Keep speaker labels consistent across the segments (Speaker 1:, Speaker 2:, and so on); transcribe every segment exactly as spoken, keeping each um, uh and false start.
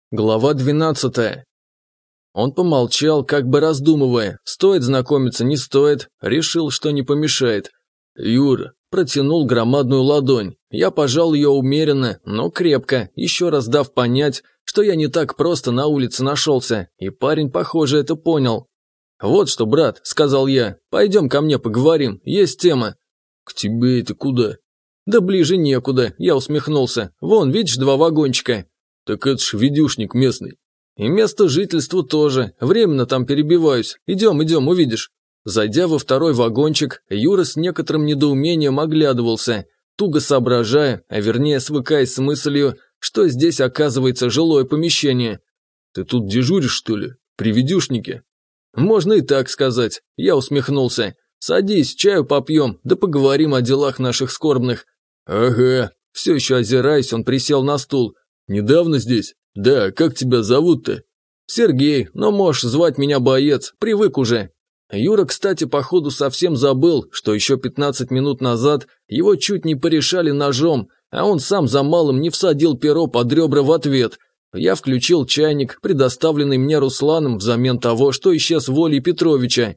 Speaker 1: Глава двенадцатая. Он помолчал, как бы раздумывая, стоит знакомиться, не стоит, решил, что не помешает. «Юра», протянул громадную ладонь. Я пожал ее умеренно, но крепко, еще раз дав понять, что я не так просто на улице нашелся, и парень, похоже, это понял. «Вот что, брат», — сказал я, — «пойдем ко мне поговорим, есть тема». «К тебе это куда?» «Да ближе некуда», — я усмехнулся. «Вон, видишь, два вагончика». «Так это ж видюшник местный». «И место жительства тоже. Временно там перебиваюсь. Идем, идем, увидишь». Зайдя во второй вагончик, Юра с некоторым недоумением оглядывался, туго соображая, а вернее свыкаясь с мыслью, что здесь оказывается жилое помещение. «Ты тут дежуришь, что ли? При видюшнике?» «Можно и так сказать», – я усмехнулся. «Садись, чаю попьем, да поговорим о делах наших скорбных». «Ага». Все еще озираясь, он присел на стул. «Недавно здесь? Да, как тебя зовут-то?» «Сергей, но можешь звать меня Боец, привык уже». Юра, кстати, походу совсем забыл, что еще пятнадцать минут назад его чуть не порешали ножом, а он сам за малым не всадил перо под ребра в ответ. Я включил чайник, предоставленный мне Русланом взамен того, что исчез Волей Петровича.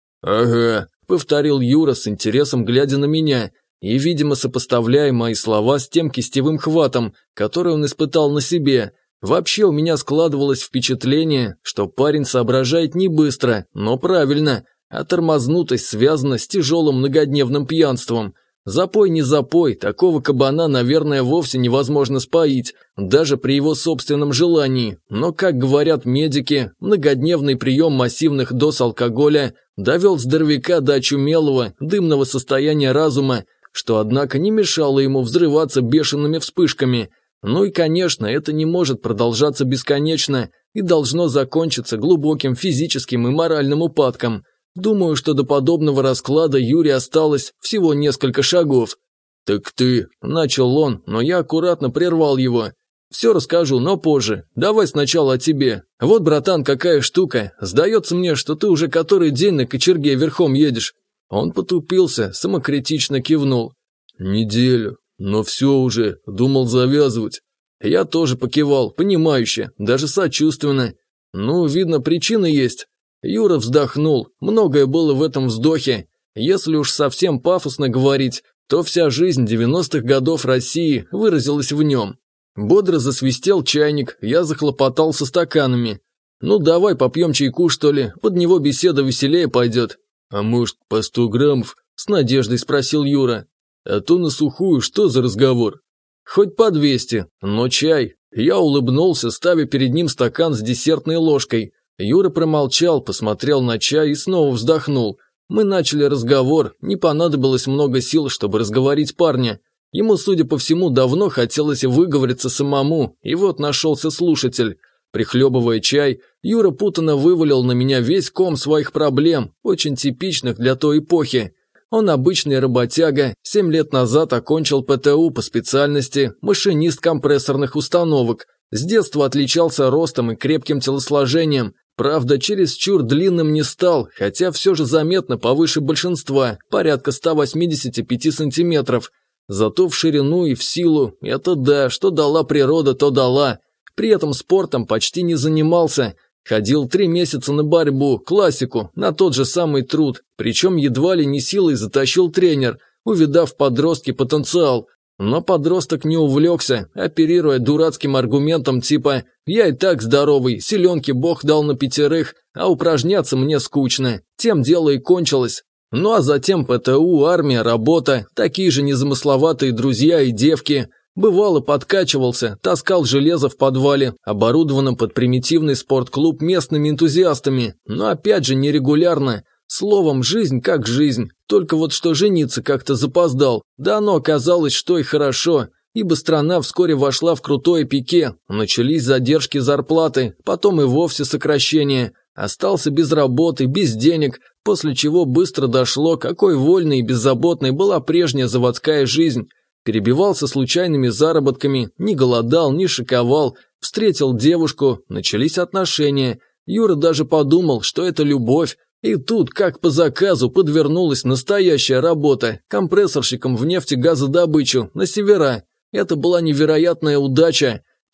Speaker 1: «Ага», — повторил Юра с интересом, глядя на меня, и, видимо, сопоставляя мои слова с тем кистевым хватом, который он испытал на себе. Вообще у меня складывалось впечатление, что парень соображает не быстро, но правильно, а тормознутость связана с тяжелым многодневным пьянством. Запой не запой, такого кабана, наверное, вовсе невозможно споить, даже при его собственном желании, но, как говорят медики, многодневный прием массивных доз алкоголя довел здоровяка до очумелого, дымного состояния разума, что, однако, не мешало ему взрываться бешеными вспышками. Ну и, конечно, это не может продолжаться бесконечно и должно закончиться глубоким физическим и моральным упадком. Думаю, что до подобного расклада Юре осталось всего несколько шагов. «Так ты...» – начал он, но я аккуратно прервал его. «Все расскажу, но позже. Давай сначала о тебе. Вот, братан, какая штука. Сдается мне, что ты уже который день на кочерге верхом едешь». Он потупился, самокритично кивнул. «Неделю. Но все уже, думал завязывать». Я тоже покивал, понимающе, даже сочувственно. Ну, видно, причины есть. Юра вздохнул, многое было в этом вздохе. Если уж совсем пафосно говорить, то вся жизнь девяностых годов России выразилась в нем. Бодро засвистел чайник, я захлопотал со стаканами. «Ну давай попьем чайку, что ли, под него беседа веселее пойдет». «А может, по сто граммов?» – с надеждой спросил Юра. «А то на сухую что за разговор?» «Хоть по двести, но чай». Я улыбнулся, ставя перед ним стакан с десертной ложкой. Юра промолчал, посмотрел на чай и снова вздохнул. Мы начали разговор, не понадобилось много сил, чтобы разговорить парня. Ему, судя по всему, давно хотелось выговориться самому, и вот нашелся слушатель. Прихлебывая чай, Юра путанно вывалил на меня весь ком своих проблем, очень типичных для той эпохи. Он обычный работяга, семь лет назад окончил пэ тэ у по специальности машинист компрессорных установок. С детства отличался ростом и крепким телосложением, правда, чересчур длинным не стал, хотя все же заметно повыше большинства, порядка ста восьмидесяти пяти сантиметров. Зато в ширину и в силу, это да, что дала природа, то дала. При этом спортом почти не занимался. Ходил три месяца на борьбу, классику, на тот же самый труд, причем едва ли не силой затащил тренер, увидав в подростке потенциал. Но подросток не увлекся, оперируя дурацким аргументом типа «я и так здоровый, селенки бог дал на пятерых, а упражняться мне скучно». Тем дело и кончилось. Ну а затем пэ тэ у, армия, работа, такие же незамысловатые друзья и девки. Бывало, подкачивался, таскал железо в подвале, оборудованном под примитивный спортклуб местными энтузиастами, но опять же нерегулярно. Словом, жизнь как жизнь, только вот что жениться как-то запоздал, да оно оказалось, что и хорошо, ибо страна вскоре вошла в крутое пике, начались задержки зарплаты, потом и вовсе сокращения, остался без работы, без денег, после чего быстро дошло, какой вольной и беззаботной была прежняя заводская жизнь. Перебивался случайными заработками, не голодал, не шиковал, встретил девушку, начались отношения. Юра даже подумал, что это любовь, и тут, как по заказу, подвернулась настоящая работа компрессорщиком в нефтегазодобычу на севера. Это была невероятная удача.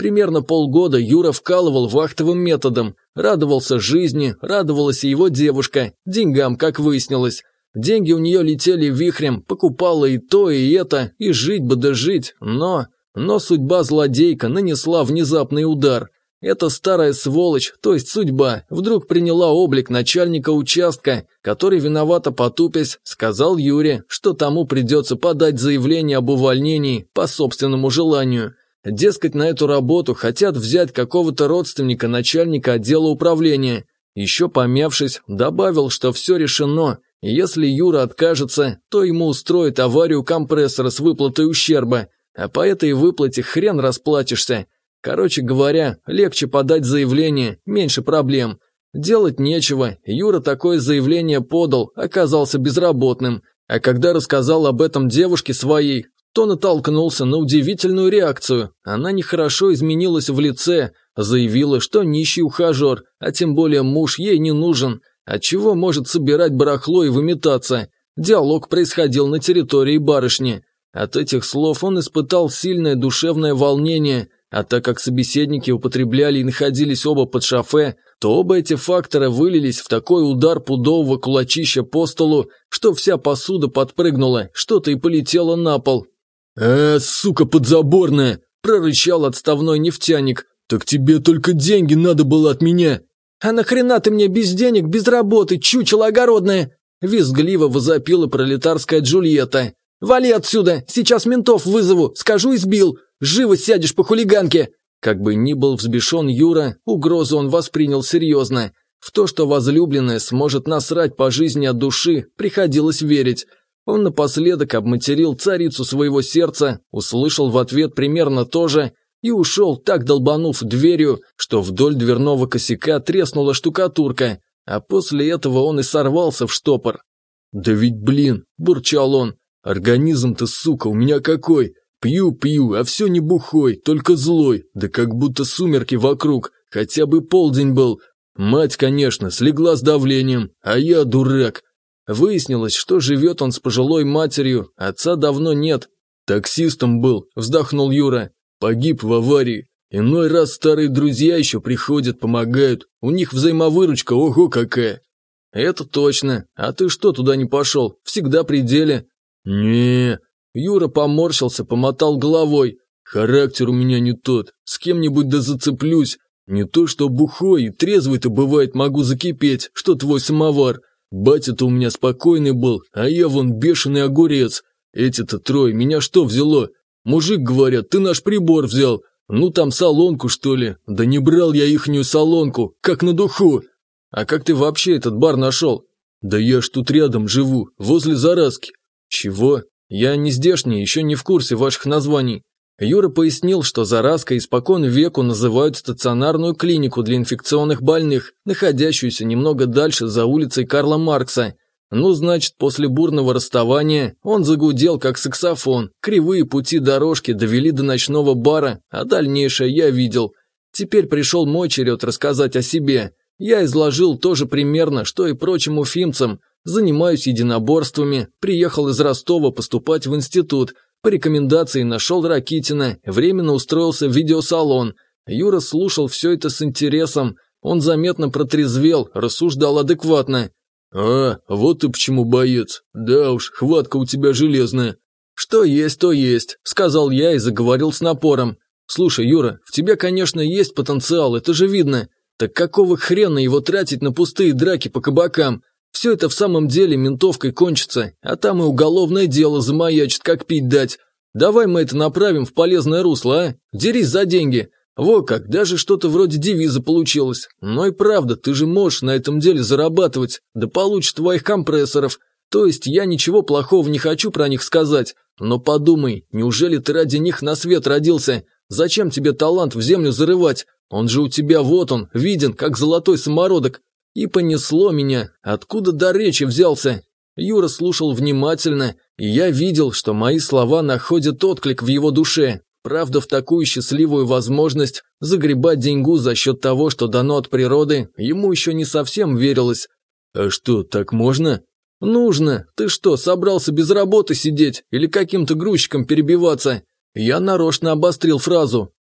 Speaker 1: Примерно полгода Юра вкалывал вахтовым методом, радовался жизни, радовалась и его девушка, деньгам, как выяснилось. Деньги у нее летели вихрем, покупала и то, и это, и жить бы да жить, но... Но судьба злодейка нанесла внезапный удар. Эта старая сволочь, то есть судьба, вдруг приняла облик начальника участка, который, виновато потупясь, сказал Юре, что тому придется подать заявление об увольнении по собственному желанию. Дескать, на эту работу хотят взять какого-то родственника начальника отдела управления. Еще помявшись, добавил, что все решено, и если Юра откажется, то ему устроят аварию компрессора с выплатой ущерба, а по этой выплате хрен расплатишься. Короче говоря, легче подать заявление, меньше проблем. Делать нечего, Юра такое заявление подал, оказался безработным, а когда рассказал об этом девушке своей, то натолкнулся на удивительную реакцию. Она нехорошо изменилась в лице, заявила, что нищий ухажер, а тем более муж ей не нужен, отчего может собирать барахло и выметаться. Диалог происходил на территории барышни. От этих слов он испытал сильное душевное волнение, а так как собеседники употребляли и находились оба под шофе, то оба эти фактора вылились в такой удар пудового кулачища по столу, что вся посуда подпрыгнула, что-то и полетело на пол. «Э, сука подзаборная!» – прорычал отставной нефтяник. «Так тебе только деньги надо было от меня!» «А нахрена ты мне без денег, без работы, чучело огородное?» – визгливо возопила пролетарская Джульетта. «Вали отсюда! Сейчас ментов вызову! Скажу, избил! Живо сядешь по хулиганке!» Как бы ни был взбешен Юра, угрозу он воспринял серьезно. В то, что возлюбленная сможет насрать по жизни от души, приходилось верить. Он напоследок обматерил царицу своего сердца, услышал в ответ примерно то же и ушел, так долбанув дверью, что вдоль дверного косяка треснула штукатурка, а после этого он и сорвался в штопор. «Да ведь, блин!» – бурчал он. «Организм-то, сука, у меня какой! Пью-пью, а все не бухой, только злой, да как будто сумерки вокруг, хотя бы полдень был. Мать, конечно, слегла с давлением, а я дурак». Выяснилось, что живет он с пожилой матерью, отца давно нет. «Таксистом был», – вздохнул Юра, – «погиб в аварии. Иной раз старые друзья еще приходят, помогают, у них взаимовыручка ого какая». «Это точно, а ты что туда не пошел, всегда при деле». «Не...» Юра поморщился, помотал головой. «Характер у меня не тот, с кем-нибудь да зацеплюсь. Не то что бухой, и трезвый-то бывает могу закипеть, что твой самовар. Батя-то у меня спокойный был, а я вон бешеный огурец. Эти-то трое, меня что взяло? Мужик, говорят, ты наш прибор взял. Ну там солонку, что ли? Да не брал я ихнюю солонку, как на духу. А как ты вообще этот бар нашел?» «Да я ж тут рядом живу, возле Зараски». «Чего? Я не здешний, еще не в курсе ваших названий». Юра пояснил, что Зараской испокон веку называют стационарную клинику для инфекционных больных, находящуюся немного дальше за улицей Карла Маркса. Ну, значит, после бурного расставания он загудел как саксофон, кривые пути дорожки довели до ночного бара, а дальнейшее я видел. Теперь пришел мой черед рассказать о себе. Я изложил тоже примерно, что и прочим уфимцам. Занимаюсь единоборствами, приехал из Ростова поступать в институт, по рекомендации нашел Ракитина, временно устроился в видеосалон. Юра слушал все это с интересом, он заметно протрезвел, рассуждал адекватно. «А, вот ты почему боец, да уж, хватка у тебя железная». «Что есть, то есть», – сказал я и заговорил с напором. «Слушай, Юра, в тебе, конечно, есть потенциал, это же видно. Так какого хрена его тратить на пустые драки по кабакам? Все это в самом деле ментовкой кончится, а там и уголовное дело замаячит, как пить дать. Давай мы это направим в полезное русло, а? Дерись за деньги. Во как, даже что-то вроде девиза получилось. Но и правда, ты же можешь на этом деле зарабатывать, да получишь твоих компрессоров. То есть я ничего плохого не хочу про них сказать, но подумай, неужели ты ради них на свет родился? Зачем тебе талант в землю зарывать? Он же у тебя вот он, виден, как золотой самородок». И понесло меня, откуда до речи взялся. Юра слушал внимательно, и я видел, что мои слова находят отклик в его душе. Правда, в такую счастливую возможность загребать деньгу за счет того, что дано от природы, ему еще не совсем верилось. «А что, так можно?» «Нужно. Ты что, собрался без работы сидеть или каким-то грузчиком перебиваться?» Я нарочно обострил фразу.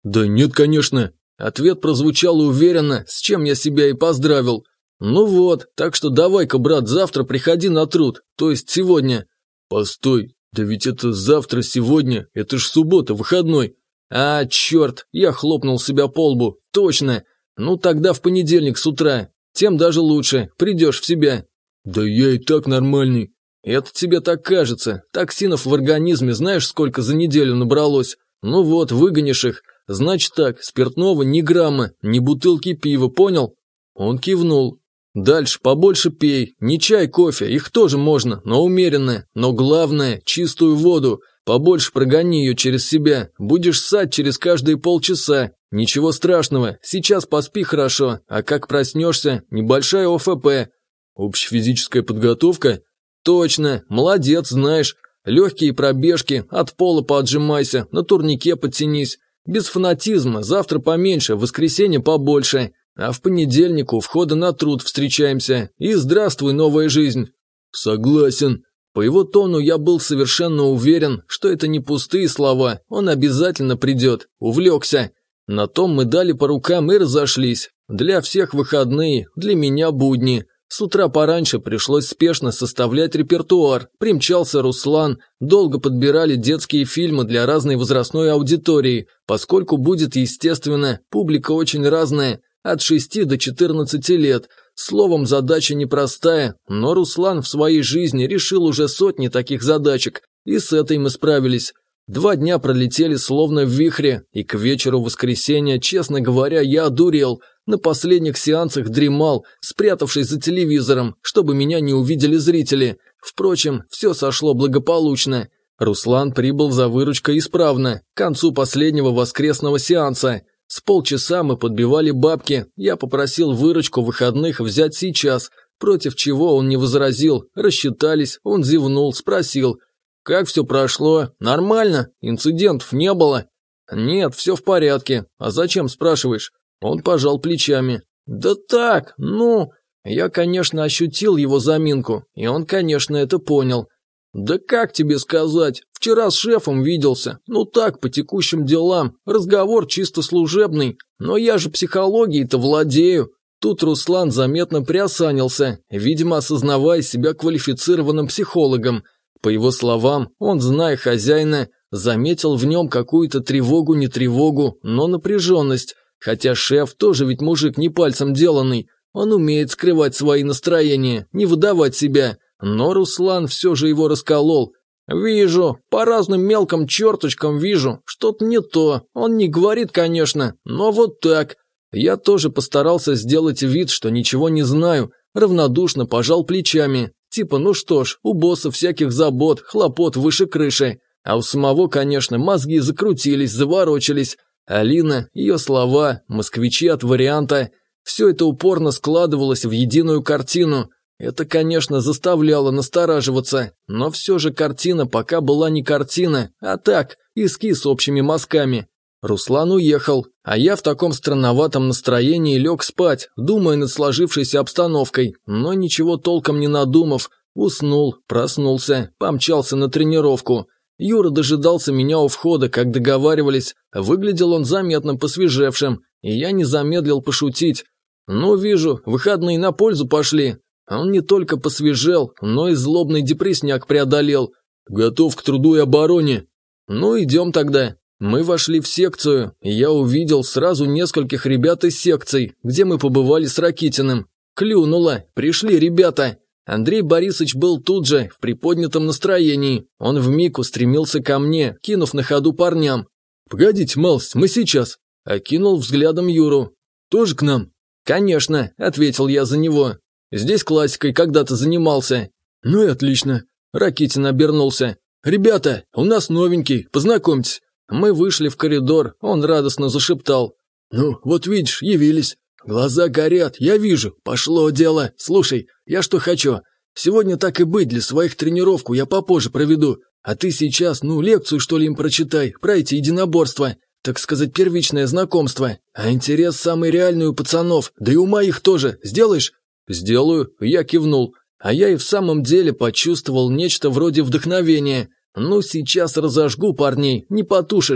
Speaker 1: Да нет, конечно. Ответ прозвучал уверенно, с чем я себя и поздравил. Ну вот, так что давай-ка, брат, завтра приходи на труд, то есть сегодня. Постой, да ведь это завтра, сегодня, это ж суббота, выходной. А, черт, я хлопнул себя по лбу, точно. Ну тогда в понедельник с утра, тем даже лучше, придешь в себя. Да я и так нормальный. Это тебе так кажется, токсинов в организме знаешь сколько за неделю набралось? Ну вот, выгонишь их. Значит так, спиртного ни грамма, ни бутылки пива, понял? Он кивнул. Дальше побольше пей, не чай, кофе, их тоже можно, но умеренно. Но главное, чистую воду, побольше прогони ее через себя, будешь ссать через каждые полчаса. Ничего страшного, сейчас поспи хорошо, а как проснешься, небольшая о эф пэ. Общефизическая подготовка? Точно, молодец, знаешь. Легкие пробежки, от пола поотжимайся, на турнике подтянись. Без фанатизма, завтра поменьше, в воскресенье побольше. А в понедельник у входа на труд встречаемся. И здравствуй, новая жизнь. Согласен. По его тону я был совершенно уверен, что это не пустые слова, он обязательно придет. Увлекся. На том мы дали по рукам и разошлись. Для всех выходные, для меня будни. С утра пораньше пришлось спешно составлять репертуар. Примчался Руслан, долго подбирали детские фильмы для разной возрастной аудитории, поскольку будет, естественно, публика очень разная, от шести до четырнадцати лет. Словом, задача непростая, но Руслан в своей жизни решил уже сотни таких задачек, и с этой мы справились. Два дня пролетели словно в вихре, и к вечеру воскресенья, честно говоря, я одурел. На последних сеансах дремал, спрятавшись за телевизором, чтобы меня не увидели зрители. Впрочем, все сошло благополучно. Руслан прибыл за выручкой исправно, к концу последнего воскресного сеанса. С полчаса мы подбивали бабки, я попросил выручку выходных взять сейчас, против чего он не возразил, рассчитались, он зевнул, спросил. «Как все прошло? Нормально? Инцидентов не было?» «Нет, все в порядке. А зачем спрашиваешь?» Он пожал плечами. «Да так, ну...» Я, конечно, ощутил его заминку, и он, конечно, это понял. «Да как тебе сказать? Вчера с шефом виделся. Ну так, по текущим делам. Разговор чисто служебный. Но я же психологией-то владею». Тут Руслан заметно приосанился, видимо, осознавая себя квалифицированным психологом. По его словам, он, зная хозяина, заметил в нем какую-то тревогу, не тревогу, но напряженность. Хотя шеф тоже ведь мужик не пальцем деланный, он умеет скрывать свои настроения, не выдавать себя, но Руслан все же его расколол. «Вижу, по разным мелким черточкам вижу, что-то не то, он не говорит, конечно, но вот так». Я тоже постарался сделать вид, что ничего не знаю, равнодушно пожал плечами, типа ну что ж, у босса всяких забот, хлопот выше крыши, а у самого, конечно, мозги закрутились, заворочились. Алина, ее слова, москвичи от варианта – все это упорно складывалось в единую картину. Это, конечно, заставляло настораживаться, но все же картина пока была не картина, а так, эскиз общими мазками. Руслан уехал, а я в таком странноватом настроении лег спать, думая над сложившейся обстановкой, но ничего толком не надумав, уснул, проснулся, помчался на тренировку. Юра дожидался меня у входа, как договаривались, выглядел он заметно посвежевшим, и я не замедлил пошутить. «Ну, вижу, выходные на пользу пошли». Он не только посвежел, но и злобный депрессняк преодолел. «Готов к труду и обороне». «Ну, идем тогда». Мы вошли в секцию, и я увидел сразу нескольких ребят из секций, где мы побывали с Ракитиным. Клюнуло, пришли ребята. Андрей Борисович был тут же, в приподнятом настроении. Он вмиг устремился ко мне, кинув на ходу парням. «Погодите, малость, мы сейчас!» Окинул взглядом Юру. «Тоже к нам?» «Конечно», — ответил я за него. «Здесь классикой когда-то занимался». «Ну и отлично». Ракитин обернулся. «Ребята, у нас новенький, познакомьтесь». Мы вышли в коридор, он радостно зашептал. «Ну, вот видишь, явились. Глаза горят, я вижу, пошло дело. Слушай, я что хочу. Сегодня так и быть, для своих тренировку я попозже проведу. А ты сейчас, ну, лекцию что ли им прочитай, про эти единоборства. Так сказать, первичное знакомство. А интерес самый реальный у пацанов, да и у моих тоже. Сделаешь?» «Сделаю», я кивнул. А я и в самом деле почувствовал нечто вроде вдохновения. «Ну, сейчас разожгу парней, не потушишь».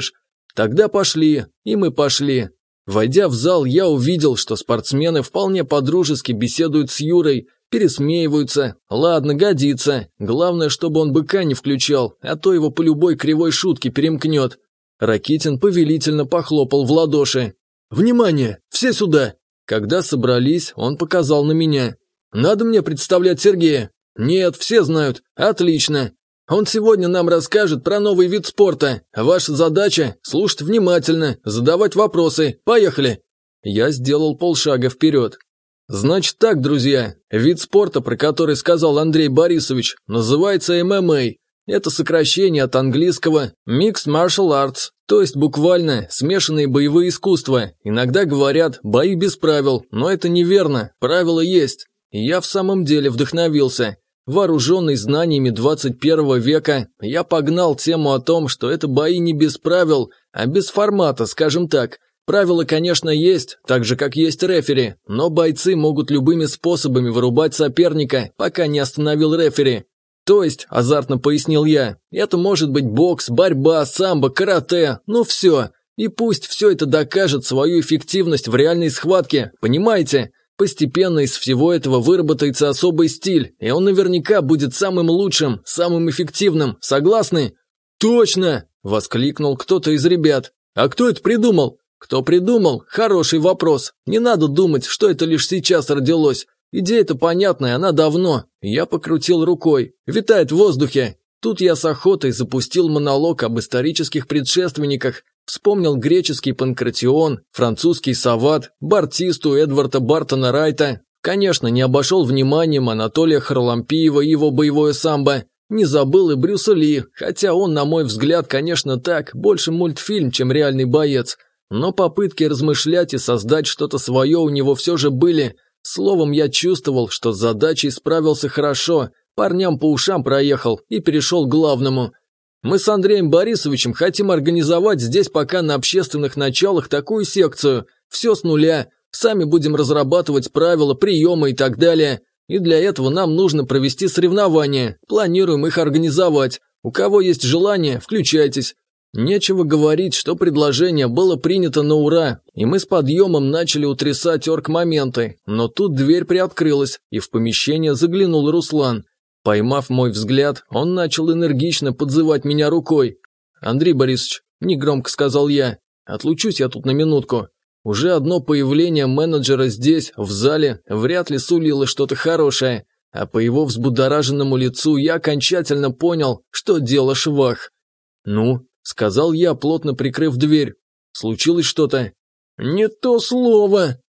Speaker 1: Тогда пошли, и мы пошли. Войдя в зал, я увидел, что спортсмены вполне по-дружески беседуют с Юрой, пересмеиваются. Ладно, годится. Главное, чтобы он быка не включал, а то его по любой кривой шутке перемкнет. Ракитин повелительно похлопал в ладоши. «Внимание! Все сюда!» Когда собрались, он показал на меня. «Надо мне представлять Сергея?» «Нет, все знают. Отлично. Он сегодня нам расскажет про новый вид спорта. Ваша задача – слушать внимательно, задавать вопросы. Поехали!» Я сделал полшага вперед. «Значит так, друзья, вид спорта, про который сказал Андрей Борисович, называется эм эм а. Это сокращение от английского Mixed Martial Arts, то есть буквально смешанные боевые искусства. Иногда говорят «бои без правил», но это неверно, правила есть. И я в самом деле вдохновился. Вооруженный знаниями двадцать первого века, я погнал тему о том, что это бои не без правил, а без формата, скажем так. Правила, конечно, есть, так же, как есть рефери, но бойцы могут любыми способами вырубать соперника, пока не остановил рефери. То есть, азартно пояснил я, это может быть бокс, борьба, самбо, карате, ну все. И пусть все это докажет свою эффективность в реальной схватке, понимаете? Постепенно из всего этого выработается особый стиль, и он наверняка будет самым лучшим, самым эффективным, согласны? «Точно!» – воскликнул кто-то из ребят. «А кто это придумал?» «Кто придумал? Хороший вопрос. Не надо думать, что это лишь сейчас родилось. Идея-то понятная, она давно». Я покрутил рукой. «Витает в воздухе». Тут я с охотой запустил монолог об исторических предшественниках. Вспомнил греческий Панкратион, французский Сават, бартисту Эдварда Бартона Райта. Конечно, не обошел вниманием Анатолия Харлампиева и его боевое самбо. Не забыл и Брюса Ли, хотя он, на мой взгляд, конечно так, больше мультфильм, чем реальный боец. Но попытки размышлять и создать что-то свое у него все же были. Словом, я чувствовал, что с задачей справился хорошо, парням по ушам проехал и перешел к главному. Мы с Андреем Борисовичем хотим организовать здесь пока на общественных началах такую секцию. Все с нуля. Сами будем разрабатывать правила, приемы и так далее. И для этого нам нужно провести соревнования. Планируем их организовать. У кого есть желание, включайтесь. Нечего говорить, что предложение было принято на ура, и мы с подъемом начали утрясать оргмоменты. Но тут дверь приоткрылась, и в помещение заглянул Руслан. Поймав мой взгляд, он начал энергично подзывать меня рукой. «Андрей Борисович», – негромко сказал я, – «отлучусь я тут на минутку». Уже одно появление менеджера здесь, в зале, вряд ли сулило что-то хорошее, а по его взбудораженному лицу я окончательно понял, что дело швах. «Ну», – сказал я, плотно прикрыв дверь, – «случилось что-то?» «Не то слово»,